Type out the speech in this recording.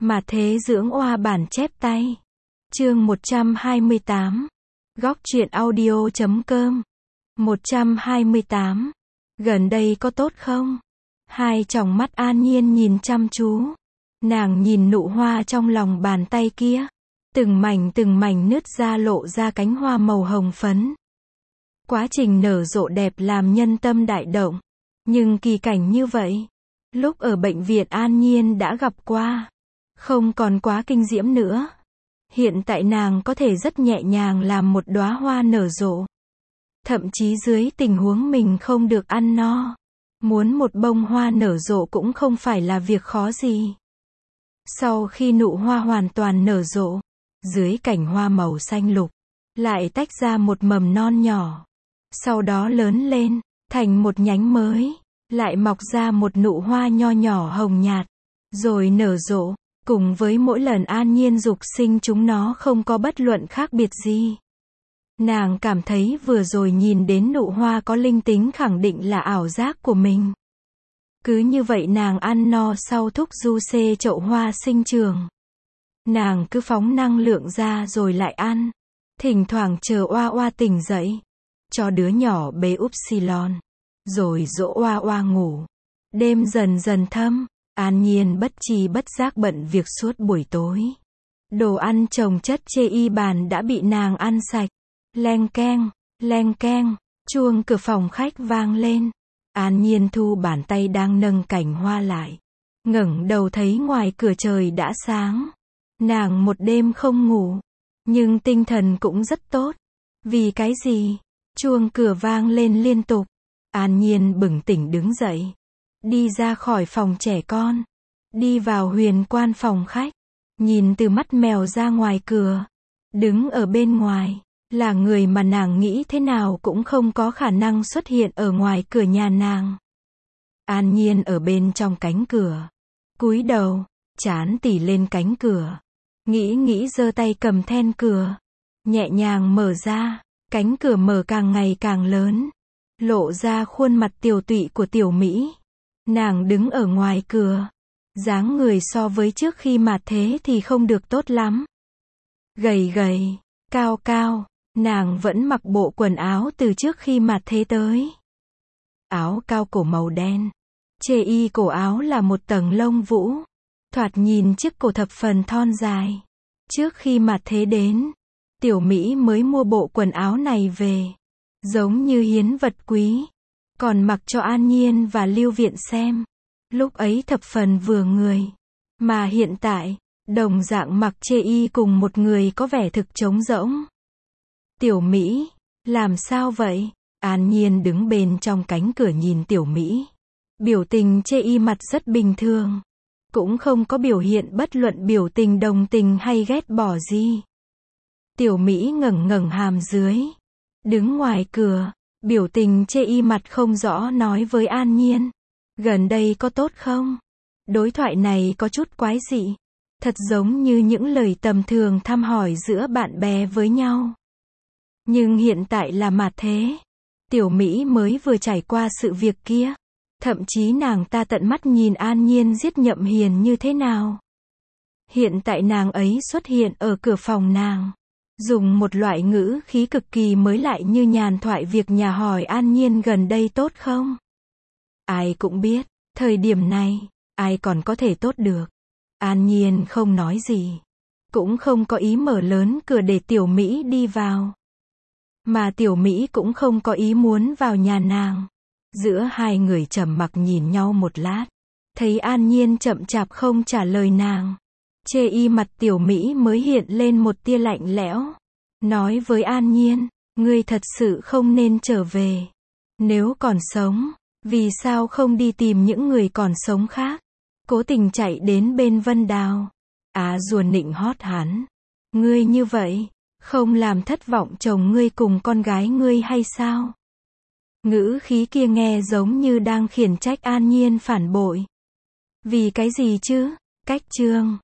Mà thế dưỡng oa bản chép tay. Chương 128. Góc truyện audio.com. 128. Gần đây có tốt không? Hai tròng mắt An Nhiên nhìn chăm chú. Nàng nhìn nụ hoa trong lòng bàn tay kia. Từng mảnh nứt ra lộ ra cánh hoa màu hồng phấn. Quá trình nở rộ đẹp làm nhân tâm đại động. Nhưng kỳ cảnh như vậy, lúc ở bệnh viện An Nhiên đã gặp qua. Không còn quá kinh diễm nữa. Hiện tại nàng có thể rất nhẹ nhàng làm một đóa hoa nở rộ. Thậm chí dưới tình huống mình không được ăn no, muốn một bông hoa nở rộ cũng không phải là việc khó gì. Sau khi nụ hoa hoàn toàn nở rộ, dưới cành hoa màu xanh lục, lại tách ra một mầm non nhỏ. Sau đó lớn lên, thành một nhánh mới, lại mọc ra một nụ hoa nho nhỏ hồng nhạt, rồi nở rộ. Cùng với mỗi lần An Nhiên dục sinh chúng nó không có bất luận khác biệt gì. Nàng cảm thấy vừa rồi nhìn đến nụ hoa có linh tính khẳng định là ảo giác của mình. Cứ như vậy nàng ăn no sau thúc du xê chậu hoa sinh trường. Nàng cứ phóng năng lượng ra rồi lại ăn. Thỉnh thoảng chờ oa oa tỉnh dậy. Cho đứa nhỏ bế upsilon. Rồi dỗ oa oa ngủ. Đêm dần dần thâm. An Nhiên bất tri bất giác bận việc suốt buổi tối. Đồ ăn chồng chất chê y bàn đã bị nàng ăn sạch. Leng keng, chuông cửa phòng khách vang lên. An Nhiên thu bàn tay đang nâng cành hoa lại. Ngẩng đầu thấy ngoài cửa trời đã sáng. Nàng một đêm không ngủ, nhưng tinh thần cũng rất tốt. Vì cái gì? Chuông cửa vang lên liên tục. An Nhiên bừng tỉnh đứng dậy. Đi ra khỏi phòng trẻ con. Đi vào huyền quan phòng khách. Nhìn từ mắt mèo ra ngoài cửa. Đứng ở bên ngoài. Là người mà nàng nghĩ thế nào cũng không có khả năng xuất hiện ở ngoài cửa nhà nàng. An Nhiên ở bên trong cánh cửa. Cúi đầu. Trán tỉ lên cánh cửa. Nghĩ giơ tay cầm then cửa. Nhẹ nhàng mở ra. Cánh cửa mở càng ngày càng lớn. Lộ ra khuôn mặt tiều tụy của tiểu Mỹ. Nàng đứng ở ngoài cửa. Dáng người so với trước khi mà thế thì không được tốt lắm. Gầy, cao. Nàng vẫn mặc bộ quần áo từ trước khi mà thế tới. Áo cao cổ màu đen. Chê y cổ áo là một tầng lông vũ. Thoạt nhìn chiếc cổ thập phần thon dài. Trước khi mà thế đến, tiểu Mỹ mới mua bộ quần áo này về. Giống như hiến vật quý. Còn mặc cho An Nhiên và Lưu Viện xem. Lúc ấy thập phần vừa người. Mà hiện tại, đồng dạng mặc chê y cùng một người có vẻ thực trống rỗng. Tiểu Mỹ, làm sao vậy? An Nhiên đứng bên trong cánh cửa nhìn tiểu Mỹ. Biểu tình chê y mặt rất bình thường. Cũng không có biểu hiện bất luận biểu tình đồng tình hay ghét bỏ gì. Tiểu Mỹ ngẩng hàm dưới. Đứng ngoài cửa. Biểu tình chê y mặt không rõ nói với An Nhiên. Gần đây có tốt không? Đối thoại này có chút quái dị. Thật giống như những lời tầm thường thăm hỏi giữa bạn bè với nhau. Nhưng hiện tại là mà thế. Tiểu Mỹ mới vừa trải qua sự việc kia. Thậm chí nàng ta tận mắt nhìn An Nhiên giết Nhậm Hiền như thế nào. Hiện tại nàng ấy xuất hiện ở cửa phòng nàng. Dùng một loại ngữ khí cực kỳ mới lại như nhàn thoại việc nhà hỏi An Nhiên gần đây tốt không? Ai cũng biết, thời điểm này, ai còn có thể tốt được. An Nhiên không nói gì. Cũng không có ý mở lớn cửa để tiểu Mỹ đi vào. Mà tiểu Mỹ cũng không có ý muốn vào nhà nàng. Giữa hai người trầm mặc nhìn nhau một lát. Thấy An Nhiên chậm chạp không trả lời nàng. Chê y mặt tiểu Mỹ mới hiện lên một tia lạnh lẽo. Nói với An Nhiên, ngươi thật sự không nên trở về. Nếu còn sống, vì sao không đi tìm những người còn sống khác? Cố tình chạy đến bên Vân Đào. Rùa nịnh hót hắn. Ngươi như vậy, không làm thất vọng chồng ngươi cùng con gái ngươi hay sao? Ngữ khí kia nghe giống như đang khiển trách An Nhiên phản bội. Vì cái gì chứ? Cách chương